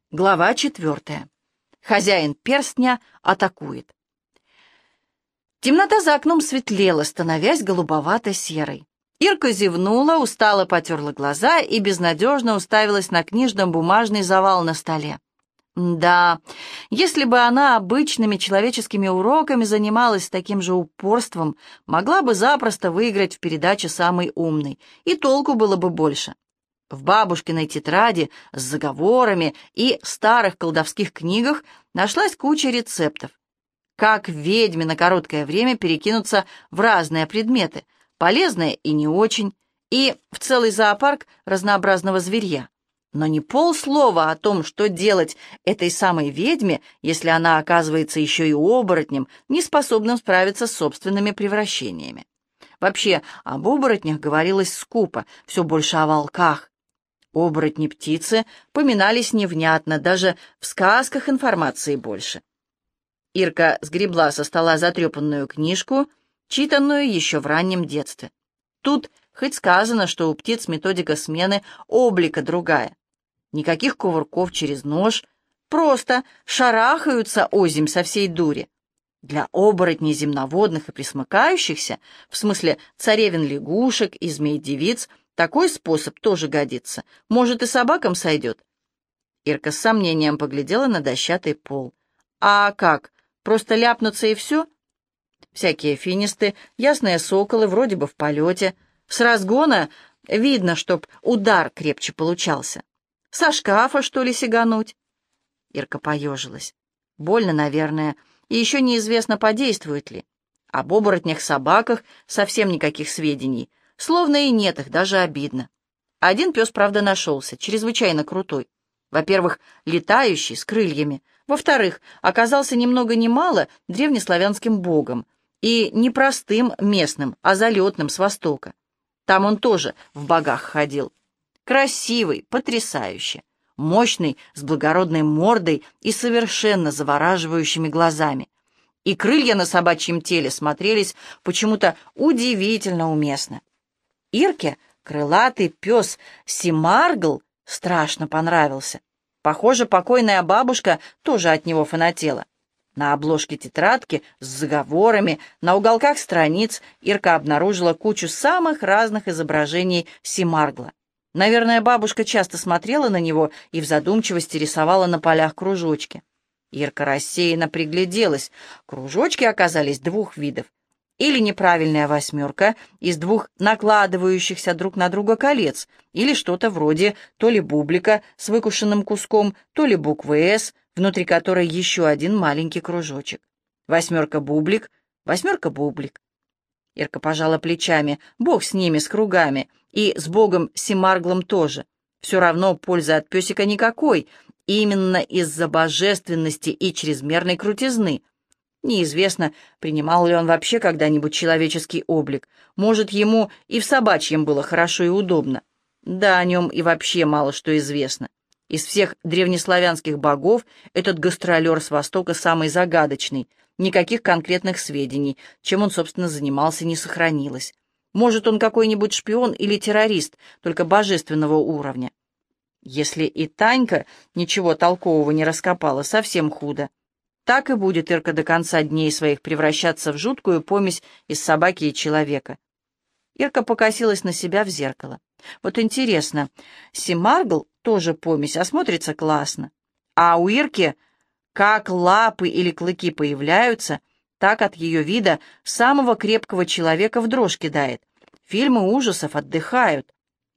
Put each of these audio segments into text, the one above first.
Глава 4. Хозяин перстня атакует. Темнота за окном светлела, становясь голубовато-серой. Ирка зевнула, устало потерла глаза и безнадежно уставилась на книжно-бумажный завал на столе. Да, если бы она обычными человеческими уроками занималась с таким же упорством, могла бы запросто выиграть в передаче «Самый умный», и толку было бы больше. В бабушкиной тетради с заговорами и старых колдовских книгах нашлась куча рецептов. Как ведьме на короткое время перекинуться в разные предметы, полезные и не очень, и в целый зоопарк разнообразного зверья. Но не полслова о том, что делать этой самой ведьме, если она оказывается еще и оборотнем, не способным справиться с собственными превращениями. Вообще, об оборотнях говорилось скупо, все больше о волках. Оборотни-птицы поминались невнятно, даже в сказках информации больше. Ирка сгребла со стола затрепанную книжку, читанную еще в раннем детстве. Тут хоть сказано, что у птиц методика смены облика другая. Никаких кувырков через нож, просто шарахаются озимь со всей дури. Для оборотней земноводных и пресмыкающихся, в смысле царевин-лягушек и змей-девиц, такой способ тоже годится. Может, и собакам сойдет. Ирка с сомнением поглядела на дощатый пол. А как, просто ляпнуться и все? Всякие финисты, ясные соколы, вроде бы в полете. С разгона видно, чтоб удар крепче получался. Со шкафа, что ли, сигануть? Ирка поежилась. Больно, наверное, и еще неизвестно, подействует ли. Об оборотнях-собаках совсем никаких сведений. Словно и нет их, даже обидно. Один пес, правда, нашелся, чрезвычайно крутой. Во-первых, летающий, с крыльями. Во-вторых, оказался ни много ни мало древнеславянским богом. И не простым местным, а залетным с востока. Там он тоже в богах ходил. Красивый, потрясающе. Мощный, с благородной мордой и совершенно завораживающими глазами. И крылья на собачьем теле смотрелись почему-то удивительно уместно. Ирке крылатый пес Симаргл страшно понравился. Похоже, покойная бабушка тоже от него фанатела. На обложке тетрадки с заговорами, на уголках страниц Ирка обнаружила кучу самых разных изображений Симаргла. Наверное, бабушка часто смотрела на него и в задумчивости рисовала на полях кружочки. Ирка рассеянно пригляделась. Кружочки оказались двух видов. Или неправильная восьмерка из двух накладывающихся друг на друга колец, или что-то вроде то ли бублика с выкушенным куском, то ли буквы «С», внутри которой еще один маленький кружочек. Восьмерка-бублик, восьмерка-бублик. Ирка пожала плечами. Бог с ними, с кругами, и с богом Симарглом тоже. Все равно пользы от песика никакой, именно из-за божественности и чрезмерной крутизны. Неизвестно, принимал ли он вообще когда-нибудь человеческий облик. Может, ему и в собачьем было хорошо и удобно. Да, о нем и вообще мало что известно. Из всех древнеславянских богов этот гастролер с Востока самый загадочный. Никаких конкретных сведений, чем он, собственно, занимался, не сохранилось. Может, он какой-нибудь шпион или террорист, только божественного уровня. Если и Танька ничего толкового не раскопала, совсем худо. Так и будет Ирка до конца дней своих превращаться в жуткую помесь из собаки и человека. Ирка покосилась на себя в зеркало. Вот интересно, Симаргл тоже помесь, а смотрится классно. А у Ирки как лапы или клыки появляются, так от ее вида самого крепкого человека в дрожь кидает. Фильмы ужасов отдыхают.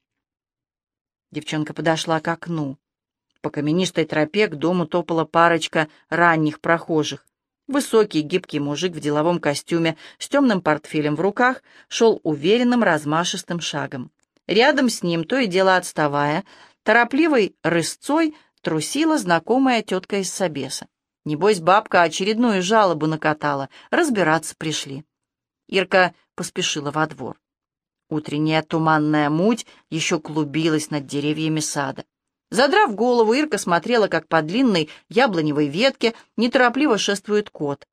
Девчонка подошла к окну. По каменистой тропе к дому топала парочка ранних прохожих. Высокий, гибкий мужик в деловом костюме с темным портфелем в руках шел уверенным, размашистым шагом. Рядом с ним, то и дело отставая, торопливой рысцой трусила знакомая тетка из собеса. Небось, бабка очередную жалобу накатала, разбираться пришли. Ирка поспешила во двор. Утренняя туманная муть еще клубилась над деревьями сада. Задрав голову, Ирка смотрела, как по длинной яблоневой ветке неторопливо шествует кот.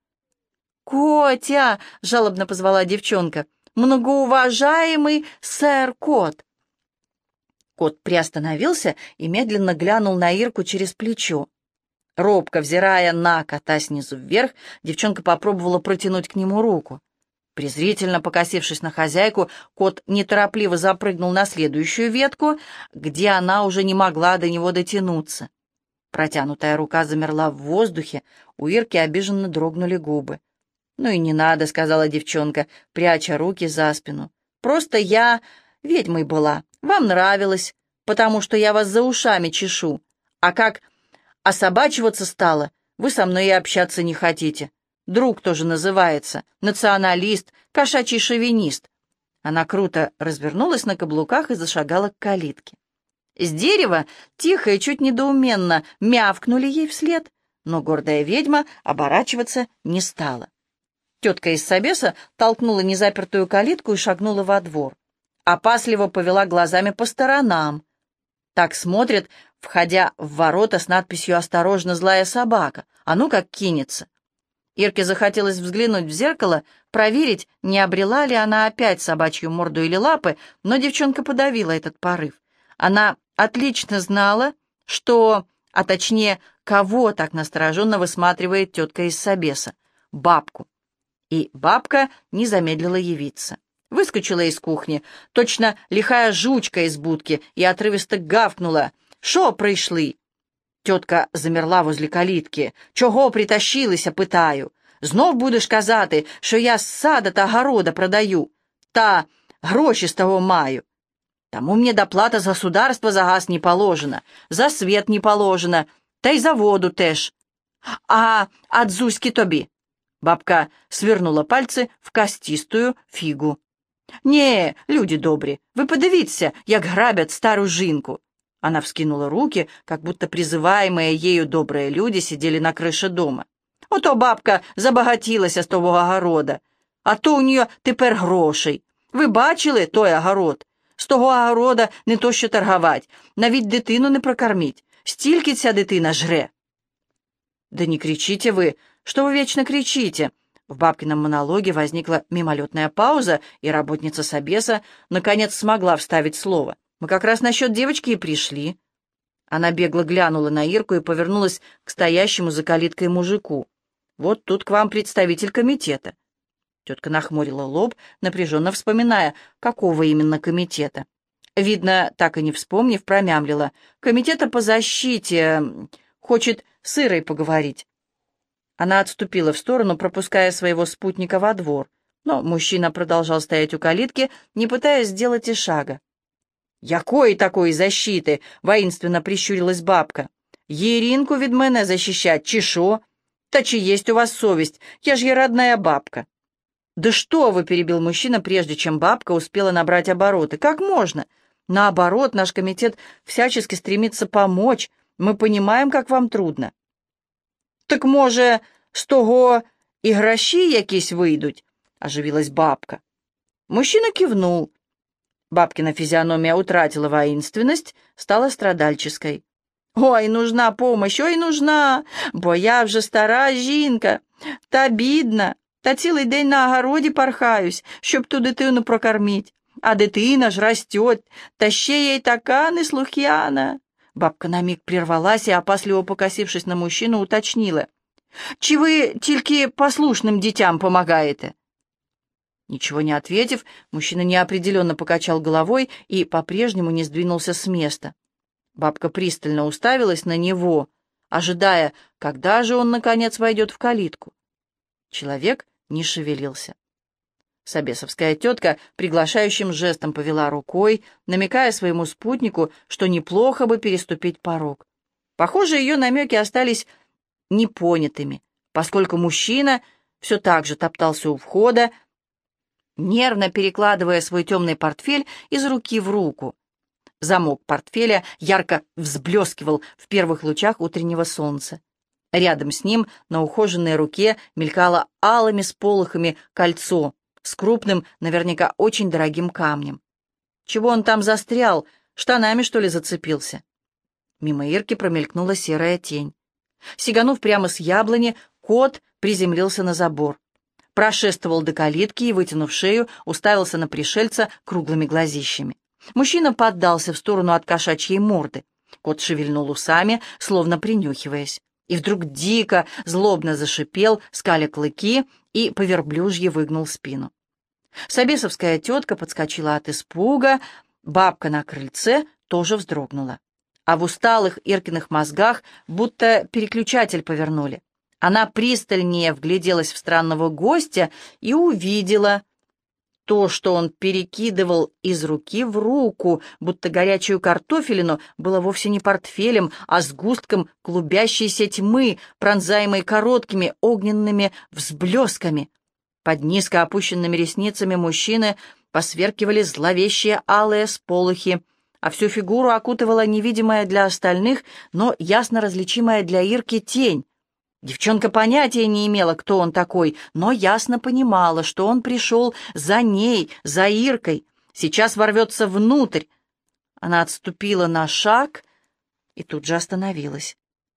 «Котя!» — жалобно позвала девчонка. «Многоуважаемый сэр Кот!» Кот приостановился и медленно глянул на Ирку через плечо. Робко взирая на кота снизу вверх, девчонка попробовала протянуть к нему руку. Презрительно покосившись на хозяйку, кот неторопливо запрыгнул на следующую ветку, где она уже не могла до него дотянуться. Протянутая рука замерла в воздухе, у Ирки обиженно дрогнули губы. «Ну и не надо», — сказала девчонка, пряча руки за спину. «Просто я ведьмой была. Вам нравилось, потому что я вас за ушами чешу. А как особачиваться стало, вы со мной и общаться не хотите. Друг тоже называется, националист, кошачий шовинист». Она круто развернулась на каблуках и зашагала к калитке. С дерева тихо и чуть недоуменно мявкнули ей вслед, но гордая ведьма оборачиваться не стала. Тетка из собеса толкнула незапертую калитку и шагнула во двор. Опасливо повела глазами по сторонам. Так смотрит, входя в ворота с надписью «Осторожно, злая собака». А ну как кинется. Ирке захотелось взглянуть в зеркало, проверить, не обрела ли она опять собачью морду или лапы, но девчонка подавила этот порыв. Она отлично знала, что, а точнее, кого так настороженно высматривает тетка из собеса — бабку. И бабка не замедлила явиться. Выскочила из кухни, точно лихая жучка из будки, и отрывисто гавкнула: «Шо прийшли?» Тетка замерла возле калітки. «Чого притащилися, питаю? Знов будеш казати, що я з сада та города продаю, та гроші з того маю. Тому мне доплата з государства за газ не положена, за свет не положена, та й за воду теж. А от Зузьки тобі?» Бабка свернула пальці в костистую фігу. «Не, люди добрі, ви подивіться, як грабят стару жінку». Она вскинула руки, как будто призываемые ею добрые люди сидели на крыше дома. «Ото бабка забагатілася з того огорода, а то у нее тепер грошей. Ви бачили той огород? З того огорода не то що торгувать, навіть дитину не прокормить. Стільки ця дитина жре». «Да не кричите вы, что вы вечно кричите?» В бабкином монологе возникла мимолетная пауза, и работница собеса наконец смогла вставить слово. «Мы как раз насчет девочки и пришли». Она бегло глянула на Ирку и повернулась к стоящему за калиткой мужику. «Вот тут к вам представитель комитета». Тетка нахмурила лоб, напряженно вспоминая, какого именно комитета. Видно, так и не вспомнив, промямлила: «Комитета по защите. Хочет с Ирой поговорить». Она отступила в сторону, пропуская своего спутника во двор, но мужчина продолжал стоять у калитки, не пытаясь сделать и шага. «Якої такої защити?» — воинственно прищурилась бабка. «Єрінку від мене защищать, чи шо? Та чи есть у вас совесть? Я ж ей родная бабка». «Да что вы!» — перебил мужчина, прежде чем бабка успела набрать обороты. «Как можно? Наоборот, наш комитет всячески стремится помочь. Мы понимаем, как вам трудно». «Так, може, з того і гроші якісь вийдуть?» — оживилась бабка. Мужчина кивнул. Бабкина физиономия утратила воинственность, стала страдальческой. «Ой, нужна помощь, ой, нужна, бо я вже стара жінка, та бідна, та цілий день на огороді пархаюсь, щоб ту дитину прокормить, а дитина ж растет, та ще ей така неслух'яна». Бабка на миг прервалась и, опасливо покосившись на мужчину, уточнила: «Чи ви тільки послушним дітям помогаєте?» Ничего не ответив, мужчина неопределенно покачал головой и по-прежнему не сдвинулся с места. Бабка пристально уставилась на него, ожидая, когда же он, наконец, войдет в калитку. Человек не шевелился. Собесовская тетка приглашающим жестом повела рукой, намекая своему спутнику, что неплохо бы переступить порог. Похоже, ее намеки остались непонятыми, поскольку мужчина все так же топтался у входа, нервно перекладывая свой темный портфель из руки в руку. Замок портфеля ярко взблескивал в первых лучах утреннего солнца. Рядом с ним на ухоженной руке мелькало алыми сполохами кольцо с крупным, наверняка очень дорогим камнем. Чего он там застрял? Штанами, что ли, зацепился? Мимо Ирки промелькнула серая тень. Сиганув прямо с яблони, кот приземлился на забор. Прошествовал до калитки и, вытянув шею, уставился на пришельца круглыми глазищами. Мужчина поддался в сторону от кошачьей морды. Кот шевельнул усами, словно принюхиваясь, и вдруг дико, злобно зашипел, скаля клыки, и по верблюжье выгнул спину. Собесовская тетка подскочила от испуга, бабка на крыльце тоже вздрогнула. А в усталых Иркиных мозгах будто переключатель повернули. Она пристальнее вгляделась в странного гостя и увидела то, что он перекидывал из руки в руку, будто горячую картофелину, было вовсе не портфелем, а сгустком клубящейся тьмы, пронзаемой короткими огненными взблесками. Под низко опущенными ресницами мужчины посверкивали зловещие алые сполохи, а всю фигуру окутывала невидимая для остальных, но ясно различимая для Ирки тень. Девчонка понятия не имела, кто он такой, но ясно понимала, что он пришел за ней, за Иркой, сейчас ворвется внутрь. Она отступила на шаг и тут же остановилась.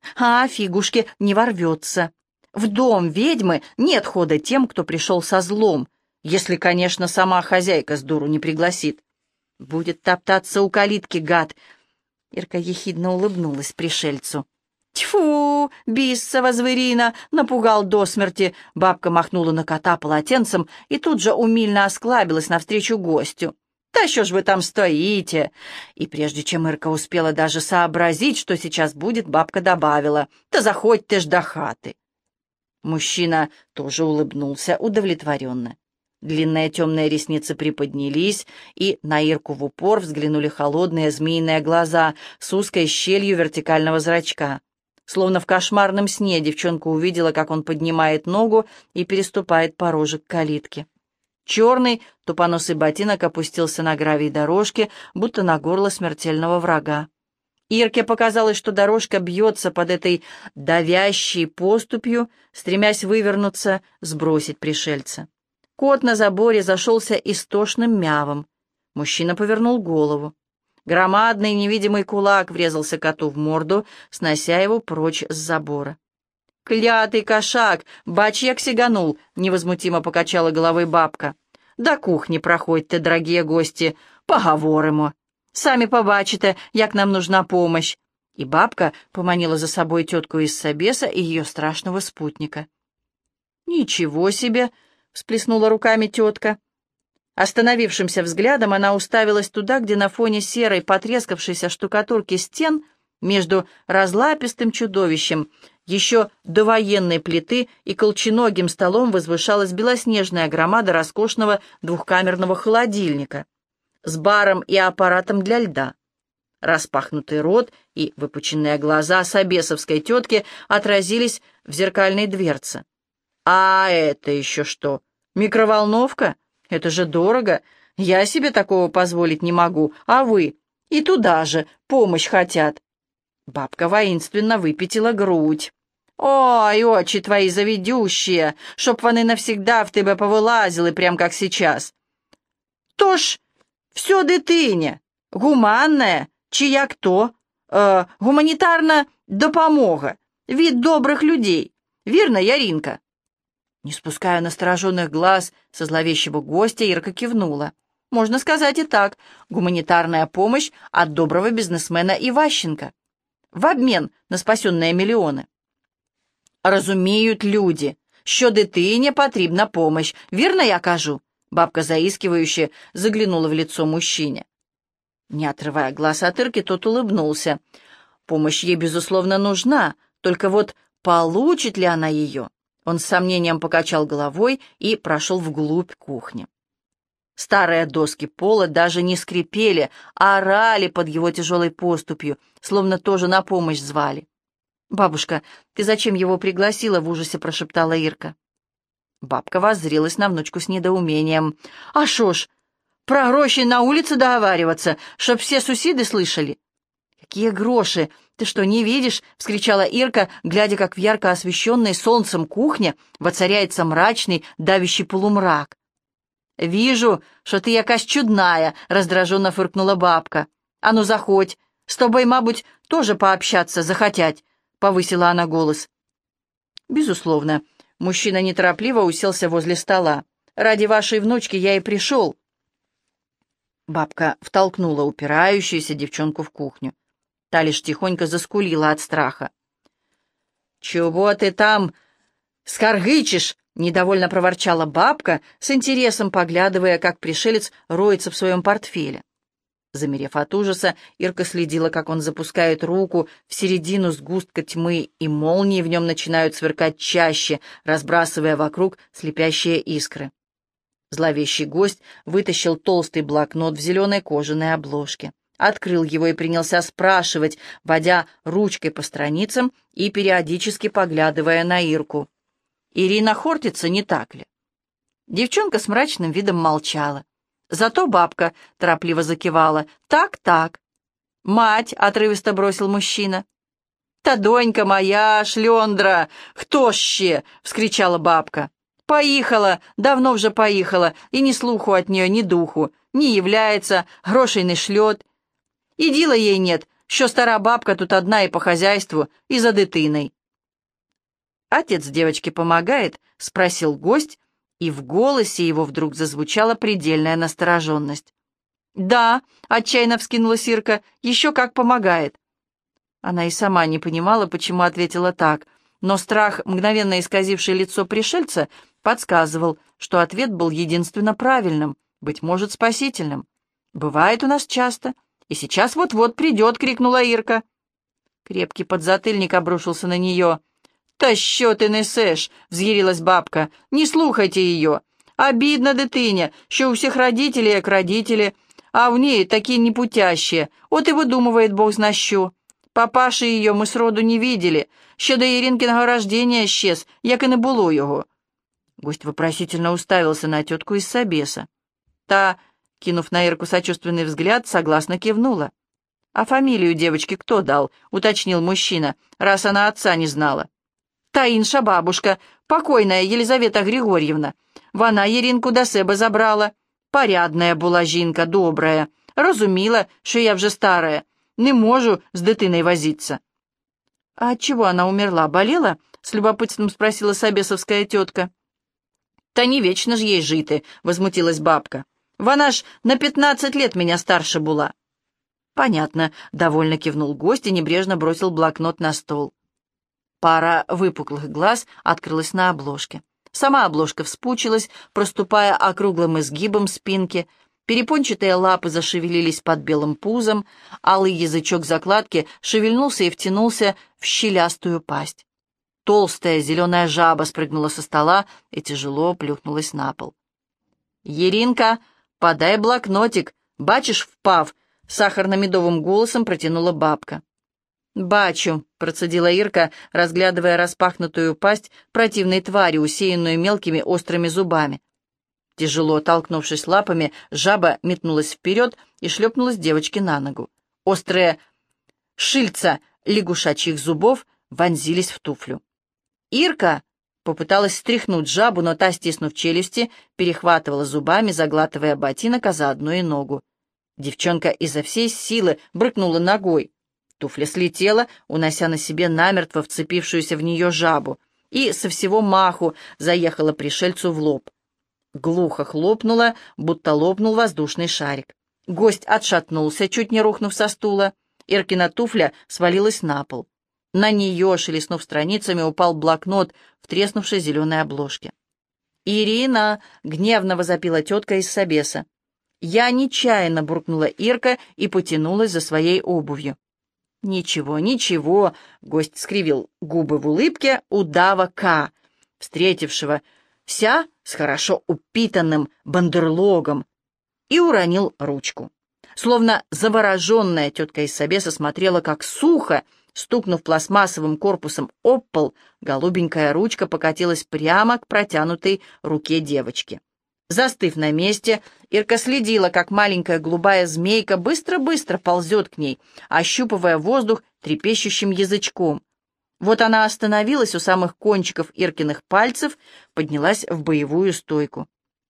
Фигушки, не ворвется. В дом ведьмы нет хода тем, кто пришел со злом, если, конечно, сама хозяйка с дуру не пригласит. Будет топтаться у калитки, гад. Ирка ехидно улыбнулась пришельцу. «Тьфу, бисова зверина!» — напугал до смерти. Бабка махнула на кота полотенцем и тут же умильно осклабилась навстречу гостю. «Да что ж вы там стоите?» И прежде чем Ирка успела даже сообразить, что сейчас будет, бабка добавила: «Да заходь ты ж до хаты!» Мужчина тоже улыбнулся удовлетворенно. Длинные темные ресницы приподнялись, и на Ирку в упор взглянули холодные змеиные глаза с узкой щелью вертикального зрачка. Словно в кошмарном сне девчонка увидела, как он поднимает ногу и переступает порожек калитки. Черный тупоносый ботинок опустился на гравий дорожки, будто на горло смертельного врага. Ирке показалось, что дорожка бьется под этой давящей поступью, стремясь вывернуться, сбросить пришельца. Кот на заборе зашелся истошным мявом. Мужчина повернул голову. Громадный невидимый кулак врезался коту в морду, снося его прочь с забора. «Клятый кошак! Бачьяк сиганул!» — невозмутимо покачала головой бабка. «До кухни проходьте, дорогие гости, поговоримо. Сами побачите, як нам нужна помощь». И бабка поманила за собой тетку из собеса и ее страшного спутника. «Ничего себе!» — всплеснула руками тетка. Остановившимся взглядом она уставилась туда, где на фоне серой, потрескавшейся штукатурки стен между разлапистым чудовищем еще до военной плиты и колченогим столом возвышалась белоснежная громада роскошного двухкамерного холодильника с баром и аппаратом для льда. Распахнутый рот и выпученные глаза собесовской тетки отразились в зеркальной дверце. «А это еще что? Микроволновка? Это же дорого. Я себе такого позволить не могу. А вы? И туда же помощь хотят». Бабка воинственно выпятила грудь. «Ой, очи твои заведющие, чтоб вони навсегда в тебе повилазили, прям как сейчас. Тож, все дитиня, гуманная, чи як то, гуманітарна допомога від добрих людей. Вірно, Яринка?» Не спуская настороженных глаз со зловещего гостя, Ирка кивнула. «Можно сказать и так. Гуманитарная помощь от доброго бизнесмена Иващенко. В обмен на спасенные миллионы». «Разумеют люди, що дитині потрібна помощь. Вірно я кажу?» Бабка заискивающе заглянула в лицо мужчине. Не отрывая глаз от Ирки, тот улыбнулся. Помощь ей, безусловно, нужна, только вот получит ли она ее? Он с сомнением покачал головой и прошел вглубь кухни. Старые доски пола даже не скрипели, а орали под его тяжелой поступью, словно тоже на помощь звали. «Бабушка, ты зачем его пригласила?» — в ужасе прошептала Ирка. Бабка воззрелась на внучку с недоумением. «А шо ж, про гроши на улице договариваться, чтоб все суседи слышали?» «Какие гроши? Ты что, не видишь?» — вскричала Ирка, глядя, как в ярко освещенной солнцем кухне воцаряется мрачный, давящий полумрак. «Вижу, что ты якась чудная», — раздраженно фыркнула бабка. «А ну, заходь, с тобой, мабуть, тоже пообщаться захотять», — повысила она голос. «Безусловно». Мужчина неторопливо уселся возле стола. «Ради вашей внучки я и пришел». Бабка втолкнула упирающуюся девчонку в кухню. Та лишь тихонько заскулила от страха. «Чего ты там скоргычешь?» — недовольно проворчала бабка, с интересом поглядывая, как пришелец роется в своем портфеле. Замерев от ужаса, Ирка следила, как он запускает руку в середину сгустка тьмы, и молнии в нем начинают сверкать чаще, разбрасывая вокруг слепящие искры. Зловещий гость вытащил толстый блокнот в зеленой кожаной обложке, открыл его и принялся спрашивать, водя ручкой по страницам и периодически поглядывая на Ирку. «Ирина Хортица, не так ли?» Девчонка с мрачным видом молчала. Зато бабка торопливо закивала. «Так, так». «Мать!» — отрывисто бросил мужчина. «Та донька моя, шлендра! Хто ще?» — вскричала бабка. «Поїхала, давно вже поїхала, і ні слуху от нее, ні духу, ні является, грошей не шлет. І діла їй нет, що стара бабка тут одна і по хозяйству, і за дитиной». «Отец девочки помогает?» — спросил гость, и в голосе его вдруг зазвучала предельная настороженность. «Да», — отчаянно вскинулась Ирка, — «еще как помогает». Она и сама не понимала, почему ответила так, но страх, мгновенно исказивший лицо пришельца, подсказывал, что ответ был единственно правильным, быть может, спасительным. «Бывает у нас часто, и сейчас вот-вот придет», — крикнула Ирка. Крепкий подзатыльник обрушился на нее. «Та що ти несеш?» — взъярилась бабка. «Не слухайте ее. Обидно, дитиня, що у всех родители як родители, а в ней такие непутящие. Вот и выдумывает бог зна що. Папаши ее мы сроду не видели. Ще до Іринкиного рождения исчез, як і не було його». Гость вопросительно уставился на тетку из собеса. Та, кинув на Ирку сочувственный взгляд, согласно кивнула. «А фамилию девочки кто дал?» — уточнил мужчина, раз она отца не знала. «Та інша бабушка, покойная Елизавета Григорьевна. Вона Іринку до себе забрала. Порядная була жінка, добрая. Розуміла, що я вже старая. Не можу з дитиною возиться». «А от чего она умерла? Болела?» — с любопытством спросила собесовская тетка. «Та не вечно ж ей жити», — возмутилась бабка. «Вона ж на 15 лет меня старше була». «Понятно», — довольно кивнул гость и небрежно бросил блокнот на стол. Пара выпуклых глаз открылась на обложке. Сама обложка вспучилась, проступая округлым изгибом спинки, перепончатые лапы зашевелились под белым пузом, алый язычок закладки шевельнулся и втянулся в щелястую пасть. Толстая зеленая жаба спрыгнула со стола и тяжело плюхнулась на пол. «Еринка, подай блокнотик, бачишь, впав!» — сахарно-медовым голосом протянула бабка. «Бачу», — процедила Ирка, разглядывая распахнутую пасть противной твари, усеянную мелкими острыми зубами. Тяжело толкнувшись лапами, жаба метнулась вперед и шлепнулась девочке на ногу. Острые шильца лягушачьих зубов вонзились в туфлю. Ирка попыталась стряхнуть жабу, но та, стиснув челюсти, перехватывала зубами, заглатывая ботинок, а заодно и ногу. Девчонка изо всей силы брыкнула ногой. Туфля слетела, унося на себе намертво вцепившуюся в нее жабу, и со всего маху заехала пришельцу в лоб. Глухо хлопнула, будто лопнул воздушный шарик. Гость отшатнулся, чуть не рухнув со стула. Иркина туфля свалилась на пол. На нее, шелестнув страницами, упал блокнот в треснувшей зеленой обложке. «Ирина!» — гневно возопила тетка из собеса. «Я нечаянно!» — буркнула Ирка и потянулась за своей обувью. «Ничего, ничего», — гость скривил губы в улыбке удава К, встретившего вся с хорошо упитанным бандерлогом, и уронил ручку. Словно завороженная тетка из собеса смотрела, как сухо, стукнув пластмассовым корпусом об пол, голубенькая ручка покатилась прямо к протянутой руке девочки. Застыв на месте, Ирка следила, как маленькая голубая змейка быстро-быстро ползет к ней, ощупывая воздух трепещущим язычком. Вот она остановилась у самых кончиков Иркиных пальцев, поднялась в боевую стойку.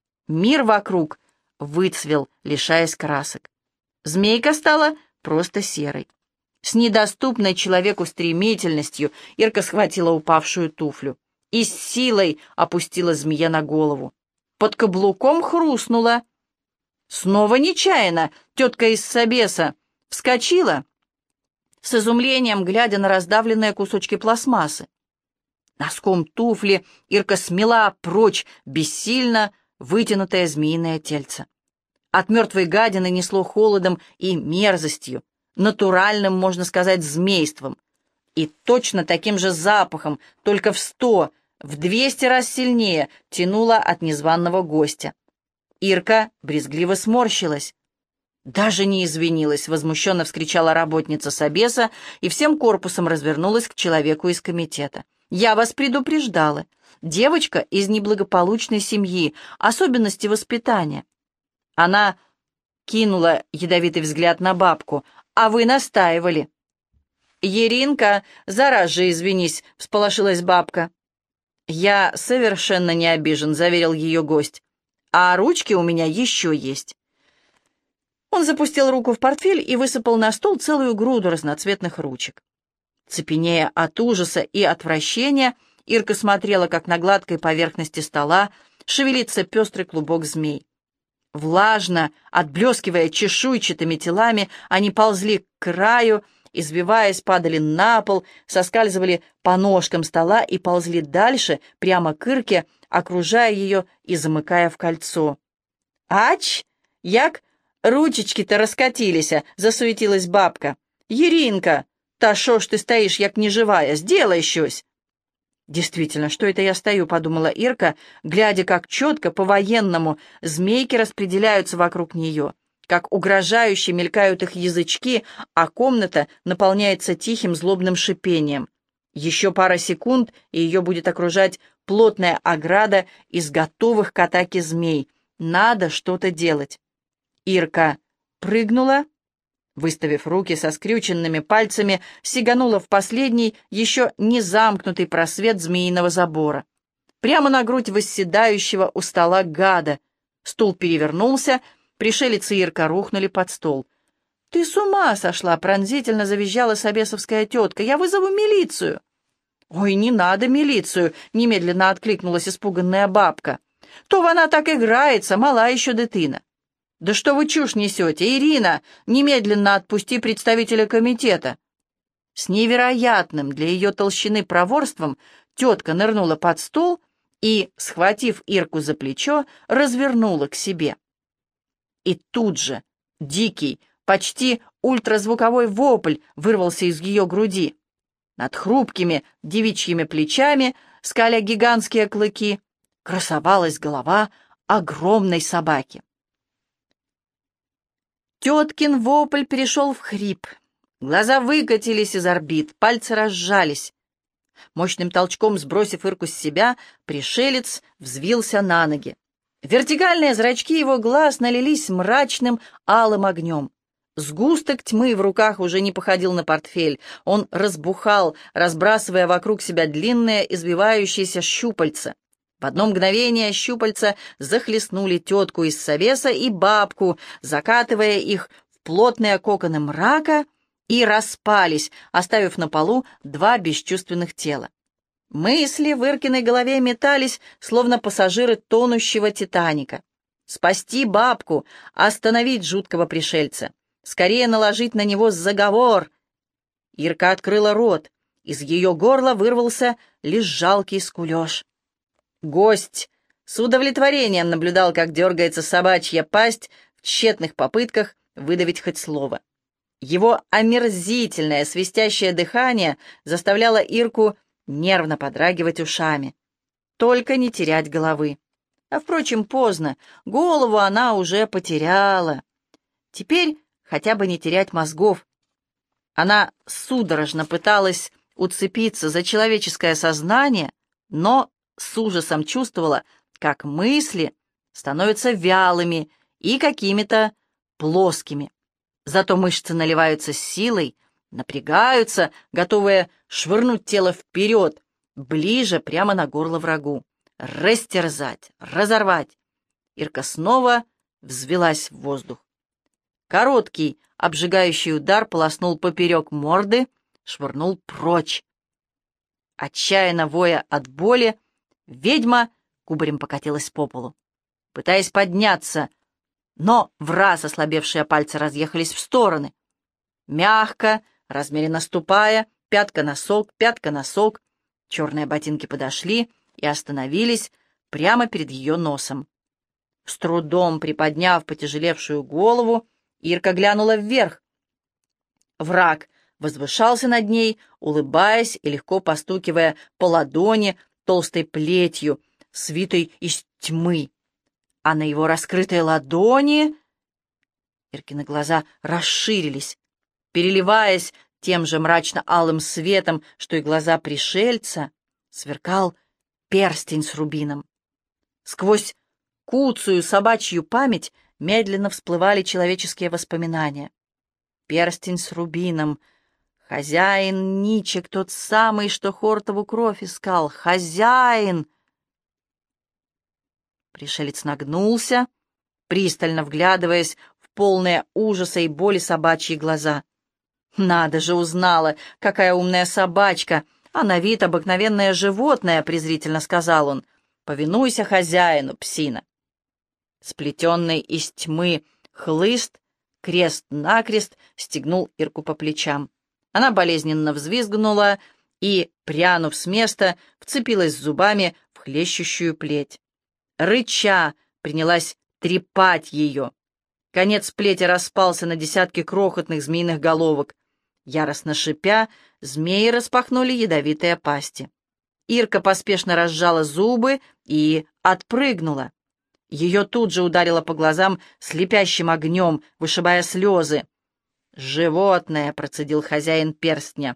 Мир вокруг выцвел, лишаясь красок. Змейка стала просто серой. С недоступной человеку стремительностью Ирка схватила упавшую туфлю и с силой опустила змея на голову. Под каблуком хрустнула. Снова нечаянно тетка из собеса вскочила, с изумлением глядя на раздавленные кусочки пластмассы. Носком туфли Ирка смела прочь бессильно вытянутое змеиное тельце. От мертвой гадины несло холодом и мерзостью, натуральным, можно сказать, змейством. И точно таким же запахом, только в 100, в 200 раз сильнее, тянуло от незваного гостя. Ирка брезгливо сморщилась. «Даже не извинилась!» — возмущенно вскричала работница собеса и всем корпусом развернулась к человеку из комитета. «Я вас предупреждала. Девочка из неблагополучной семьи, особенности воспитания». Она кинула ядовитый взгляд на бабку. «А вы настаивали». «Еринка, зараз же извинись», — всполошилась бабка. «Я совершенно не обижен», — заверил ее гость. «А ручки у меня еще есть». Он запустил руку в портфель и высыпал на стол целую груду разноцветных ручек. Цепенея от ужаса и отвращения, Ирка смотрела, как на гладкой поверхности стола шевелится пестрый клубок змей. Влажно, отблескивая чешуйчатыми телами, они ползли к краю, извиваясь, падали на пол, соскальзывали по ножкам стола и ползли дальше, прямо к Ирке, окружая ее и замыкая в кольцо. «Ач! Як ручечки-то раскатилися!» — засуетилась бабка. «Еринка! Та шо ж ты стоишь, як неживая? Сделай щось!» «Действительно, что это я стою?» — подумала Ирка, глядя, как четко, по-военному, змейки распределяются вокруг нее, как угрожающе мелькают их язычки, а комната наполняется тихим злобным шипением. Еще пара секунд, и ее будет окружать плотная ограда из готовых к атаке змей. Надо что-то делать. Ирка прыгнула, выставив руки со скрюченными пальцами, сиганула в последний, еще не замкнутый просвет змеиного забора. Прямо на грудь восседающего у стола гада. Стул перевернулся, пришелец и Ирка рухнули под стол. «Ты с ума сошла!» — пронзительно завизжала собесовская тетка. «Я вызову милицию!» «Ой, не надо милицию!» — немедленно откликнулась испуганная бабка. «То она так играется, мала еще дитина». «Да что вы чушь несете? Ирина, немедленно отпусти представителя комитета!» С невероятным для ее толщины проворством тетка нырнула под стол и, схватив Ирку за плечо, развернула к себе. И тут же дикий, почти ультразвуковой вопль вырвался из ее груди. Над хрупкими девичьими плечами, скаля гигантские клыки, красовалась голова огромной собаки. Теткин вопль перешел в хрип. Глаза выкатились из орбит, пальцы разжались. Мощным толчком сбросив Ирку с себя, пришелец взвился на ноги. Вертикальные зрачки его глаз налились мрачным алым огнем. Сгусток тьмы в руках уже не походил на портфель. Он разбухал, разбрасывая вокруг себя длинные извивающиеся щупальца. В одно мгновение щупальца захлестнули тетку из совеса и бабку, закатывая их в плотные коконы мрака, и распались, оставив на полу два бесчувственных тела. Мысли в Иркиной голове метались, словно пассажиры тонущего «Титаника». Спасти бабку, остановить жуткого пришельца, скорее наложить на него заговор. Ирка открыла рот, из ее горла вырвался лишь жалкий скулеж. Гость с удовлетворением наблюдал, как дергается собачья пасть в тщетных попытках выдавить хоть слово. Его омерзительное свистящее дыхание заставляло Ирку нервно подрагивать ушами. Только не терять головы. А, впрочем, поздно. Голову она уже потеряла. Теперь хотя бы не терять мозгов. Она судорожно пыталась уцепиться за человеческое сознание, но с ужасом чувствовала, как мысли становятся вялыми и какими-то плоскими. Зато мышцы наливаются силой, напрягаются, готовые швырнуть тело вперед, ближе, прямо на горло врагу. Растерзать, разорвать. Ирка снова взвелась в воздух. Короткий, обжигающий удар полоснул поперек морды, швырнул прочь. Отчаянно воя от боли, ведьма кубарем покатилась по полу. Пытаясь подняться, Но враз ослабевшие пальцы разъехались в стороны. Мягко, размеренно ступая, пятка на сок, черные ботинки подошли и остановились прямо перед ее носом. С трудом приподняв потяжелевшую голову, Ирка глянула вверх. Враг возвышался над ней, улыбаясь и легко постукивая по ладони толстой плетью, свитой из тьмы. А на его раскрытой ладони Иркины глаза расширились, переливаясь тем же мрачно-алым светом, что и глаза пришельца, сверкал перстень с рубином. Сквозь куцую собачью память медленно всплывали человеческие воспоминания. Перстень с рубином. Хозяин ничек, тот самый, что Хортову кровь искал. Хозяин! Пришелец нагнулся, пристально вглядываясь в полные ужаса и боли собачьи глаза. «Надо же, узнала, какая умная собачка, а на вид обыкновенное животное», — презрительно сказал он. «Повинуйся хозяину, псина». Сплетенный из тьмы хлыст крест-накрест стегнул Ирку по плечам. Она болезненно взвизгнула и, прянув с места, вцепилась зубами в хлещущую плеть. Рыча принялась трепать ее. Конец плети распался на десятки крохотных змеиных головок. Яростно шипя, змеи распахнули ядовитые пасти. Ирка поспешно разжала зубы и отпрыгнула. Ее тут же ударило по глазам слепящим огнем, вышибая слезы. «Животное!» — процедил хозяин перстня.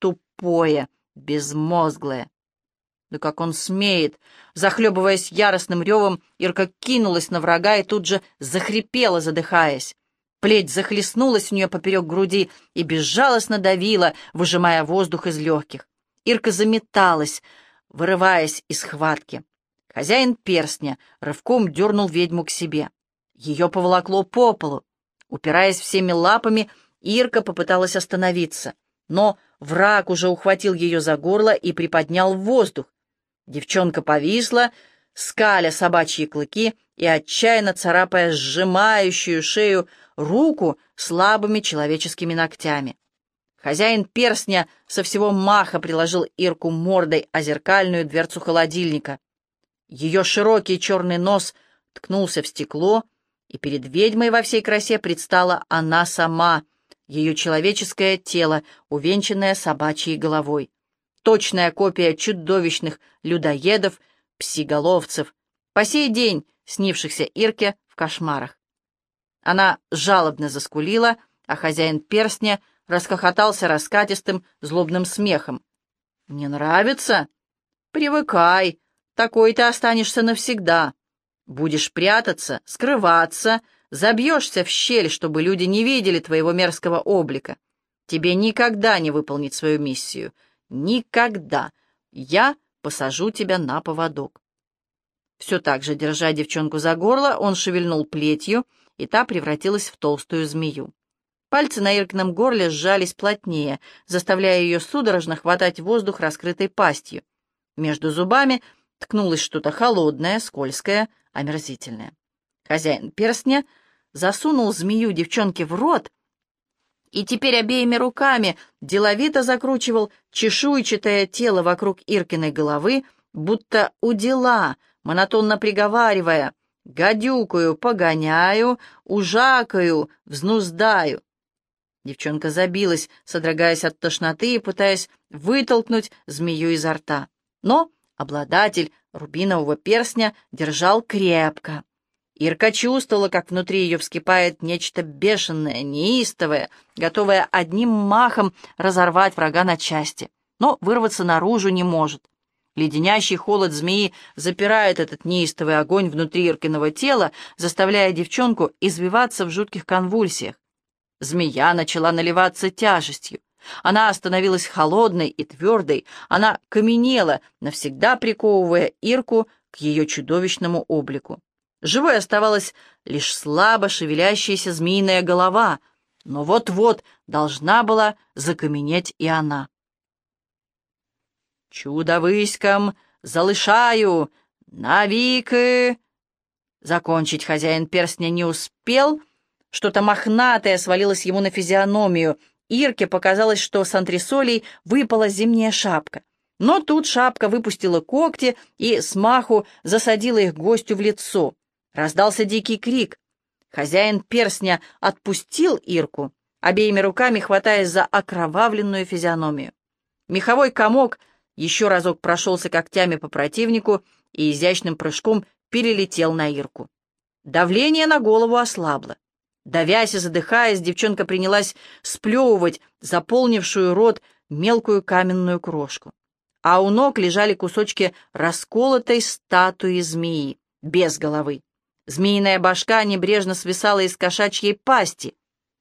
«Тупое, безмозглое!» Да как он смеет! Захлебываясь яростным ревом, Ирка кинулась на врага и тут же захрипела, задыхаясь. Плеть захлестнулась у нее поперек груди и безжалостно давила, выжимая воздух из легких. Ирка заметалась, вырываясь из схватки. Хозяин перстня рывком дернул ведьму к себе. Ее поволокло по полу. Упираясь всеми лапами, Ирка попыталась остановиться, но враг уже ухватил ее за горло и приподнял в воздух. Девчонка повисла, скаля собачьи клыки и отчаянно царапая сжимающую шею руку слабыми человеческими ногтями. Хозяин перстня со всего маха приложил Ирку мордой о зеркальную дверцу холодильника. Ее широкий черный нос ткнулся в стекло, и перед ведьмой во всей красе предстала она сама, ее человеческое тело, увенчанное собачьей головой. Точная копия чудовищных людоедов, псиголовцев, по сей день снившихся Ирке в кошмарах. Она жалобно заскулила, а хозяин перстня расхохотался раскатистым злобным смехом. «Не нравится? Привыкай, такой ты останешься навсегда. Будешь прятаться, скрываться, забьешься в щель, чтобы люди не видели твоего мерзкого облика. Тебе никогда не выполнить свою миссию. Никогда. Я посажу тебя на поводок». Все так же, держа девчонку за горло, он шевельнул плетью, и та превратилась в толстую змею. Пальцы на Иркином горле сжались плотнее, заставляя ее судорожно хватать воздух раскрытой пастью. Между зубами ткнулось что-то холодное, скользкое, омерзительное. Хозяин перстня засунул змею девчонке в рот и теперь обеими руками деловито закручивал чешуйчатое тело вокруг Иркиной головы, будто удила, монотонно приговаривая: «Гадюкаю погоняю, ужакаю, взнуздаю». Девчонка забилась, содрогаясь от тошноты и пытаясь вытолкнуть змею изо рта. Но обладатель рубинового перстня держал крепко. Ирка чувствовала, как внутри ее вскипает нечто бешеное, неистовое, готовое одним махом разорвать врага на части, но вырваться наружу не может. Леденящий холод змеи запирает этот неистовый огонь внутри Иркиного тела, заставляя девчонку извиваться в жутких конвульсиях. Змея начала наливаться тяжестью. Она становилась холодной и твердой, она каменела, навсегда приковывая Ирку к ее чудовищному облику. Живой оставалась лишь слабо шевелящаяся змеиная голова, но вот-вот должна была закаменеть и она. «Чудовыськом залишаю навіки!» Закончить хозяин перстня не успел. Что-то мохнатое свалилось ему на физиономию. Ирке показалось, что с антресолей выпала зимняя шапка. Но тут шапка выпустила когти и смаху засадила их гостю в лицо. Раздался дикий крик. Хозяин перстня отпустил Ирку, обеими руками хватаясь за окровавленную физиономию. Меховой комок еще разок прошелся когтями по противнику и изящным прыжком перелетел на Ирку. Давление на голову ослабло. Давясь и задыхаясь, девчонка принялась сплевывать заполнившую рот мелкую каменную крошку. А у ног лежали кусочки расколотой статуи змеи, без головы. Змеиная башка небрежно свисала из кошачьей пасти.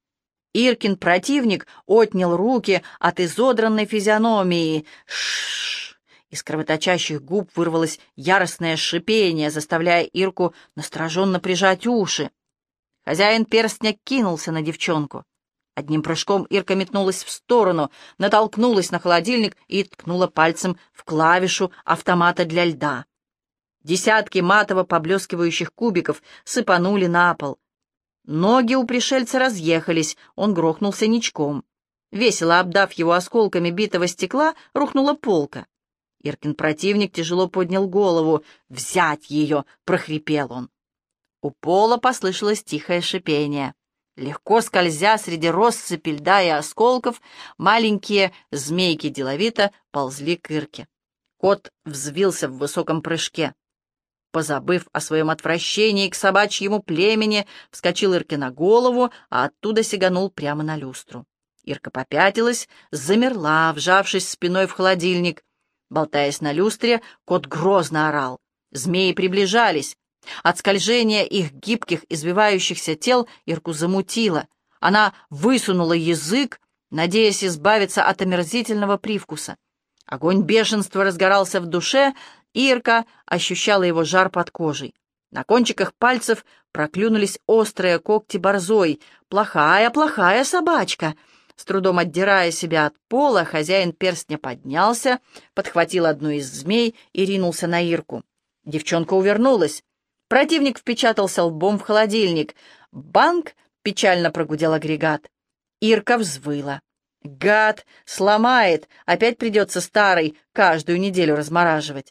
Иркин противник отнял руки от изодранной физиономии. Ш-ш-ш! Из кровоточащих губ вырвалось яростное шипение, заставляя Ирку настороженно прижать уши. Хозяин перстня кинулся на девчонку. Одним прыжком Ирка метнулась в сторону, натолкнулась на холодильник и ткнула пальцем в клавишу автомата для льда. Десятки матово поблескивающих кубиков сыпанули на пол. Ноги у пришельца разъехались, он грохнулся ничком. Весело обдав его осколками битого стекла, рухнула полка. Иркин противник тяжело поднял голову. «Взять ее!» — прохрипел он. У пола послышалось тихое шипение. Легко скользя среди россыпи льда и осколков, маленькие змейки деловито ползли к Ирке. Кот взвился в высоком прыжке. Позабыв о своем отвращении к собачьему племени, вскочил Ирке на голову, а оттуда сиганул прямо на люстру. Ирка попятилась, замерла, вжавшись спиной в холодильник. Болтаясь на люстре, кот грозно орал. Змеи приближались. От скольжения их гибких, извивающихся тел Ирку замутило. Она высунула язык, надеясь избавиться от омерзительного привкуса. Огонь бешенства разгорался в душе, Ирка ощущала его жар под кожей. На кончиках пальцев проклюнулись острые когти борзой. «Плохая, плохая собачка!» С трудом отдирая себя от пола, хозяин перстня поднялся, подхватил одну из змей и ринулся на Ирку. Девчонка увернулась. Противник впечатался лбом в холодильник. «Банк!» — печально прогудел агрегат. Ирка взвыла. «Гад! Сломает! Опять придется старый каждую неделю размораживать!»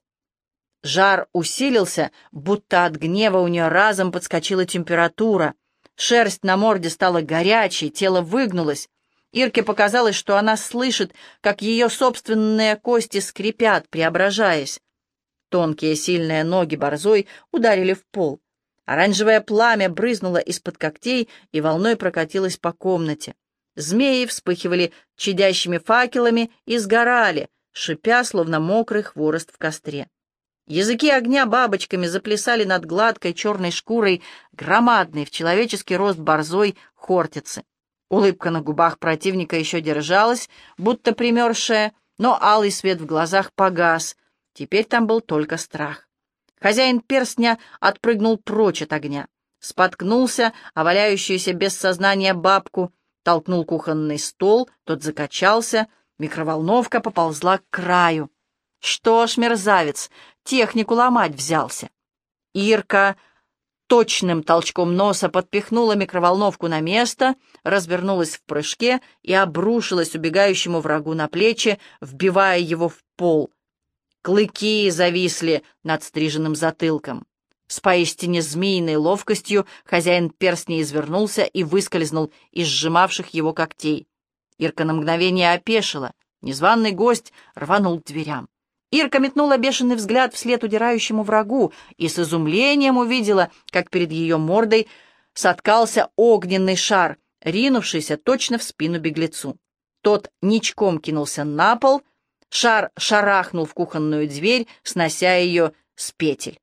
Жар усилился, будто от гнева у нее разом подскочила температура. Шерсть на морде стала горячей, тело выгнулось. Ирке показалось, что она слышит, как ее собственные кости скрипят, преображаясь. Тонкие сильные ноги борзой ударили в пол. Оранжевое пламя брызнуло из-под когтей и волной прокатилось по комнате. Змеи вспыхивали чадящими факелами и сгорали, шипя, словно мокрый хворост в костре. Языки огня бабочками заплясали над гладкой черной шкурой громадной в человеческий рост борзой хортицы. Улыбка на губах противника еще держалась, будто примерзшая, но алый свет в глазах погас. Теперь там был только страх. Хозяин перстня отпрыгнул прочь от огня, споткнулся о валяющуюся без сознания бабку, толкнул кухонный стол, тот закачался, микроволновка поползла к краю. Что ж, мерзавец, технику ломать взялся. Ирка точным толчком носа подпихнула микроволновку на место, развернулась в прыжке и обрушилась убегающему врагу на плечи, вбивая его в пол. Клыки зависли над стриженным затылком. С поистине змеиной ловкостью хозяин перстня извернулся и выскользнул из сжимавших его когтей. Ирка на мгновение опешила. Незваный гость рванул к дверям. Ирка метнула бешеный взгляд вслед удирающему врагу и с изумлением увидела, как перед ее мордой соткался огненный шар, ринувшийся точно в спину беглецу. Тот ничком кинулся на пол, шар шарахнул в кухонную дверь, снося ее с петель.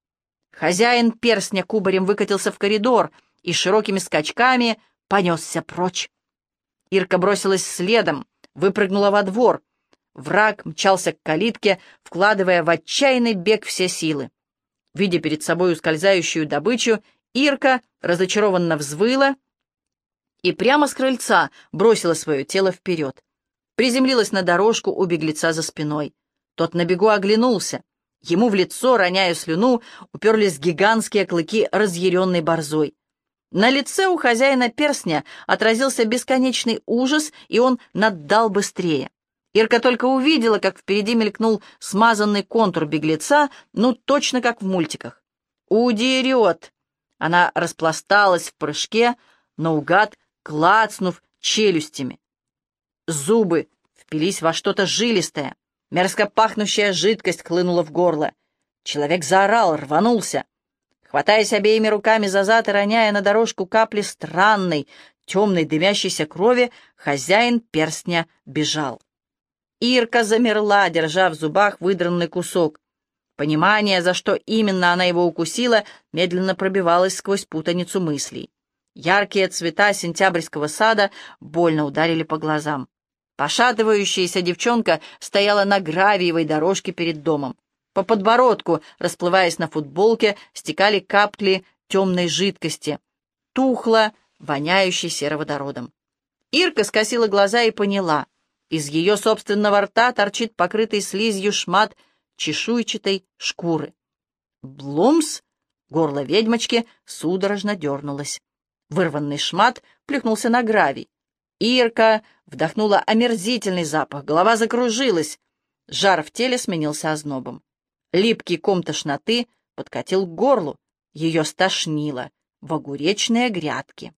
Хозяин перстня кубарем выкатился в коридор и широкими скачками понесся прочь. Ирка бросилась следом, выпрыгнула во двор. Враг мчался к калитке, вкладывая в отчаянный бег все силы. Видя перед собой ускользающую добычу, Ирка разочарованно взвыла и прямо с крыльца бросила свое тело вперед. Приземлилась на дорожку у беглеца за спиной. Тот на бегу оглянулся. Ему в лицо, роняя слюну, уперлись гигантские клыки разъяренной борзой. На лице у хозяина перстня отразился бесконечный ужас, и он наддал быстрее. Ирка только увидела, как впереди мелькнул смазанный контур беглеца, ну, точно как в мультиках. «Удерет!» Она распласталась в прыжке, наугад клацнув челюстями. Зубы впились во что-то жилистое. Мерзко пахнущая жидкость хлынула в горло. Человек заорал, рванулся. Хватаясь обеими руками за зад и роняя на дорожку капли странной, темной дымящейся крови, хозяин перстня бежал. Ирка замерла, держа в зубах выдранный кусок. Понимание, за что именно она его укусила, медленно пробивалось сквозь путаницу мыслей. Яркие цвета сентябрьского сада больно ударили по глазам. Пошатывающаяся девчонка стояла на гравиевой дорожке перед домом. По подбородку, расплываясь на футболке, стекали капли темной жидкости, тухло, воняющей сероводородом. Ирка скосила глаза и поняла. Из ее собственного рта торчит покрытый слизью шмат чешуйчатой шкуры. Блумс! Горло ведьмочки судорожно дернулось. Вырванный шмат плюхнулся на гравий. Ирка вдохнула омерзительный запах, голова закружилась. Жар в теле сменился ознобом. Липкий ком тошноты подкатил к горлу. Ее стошнило в огуречные грядки.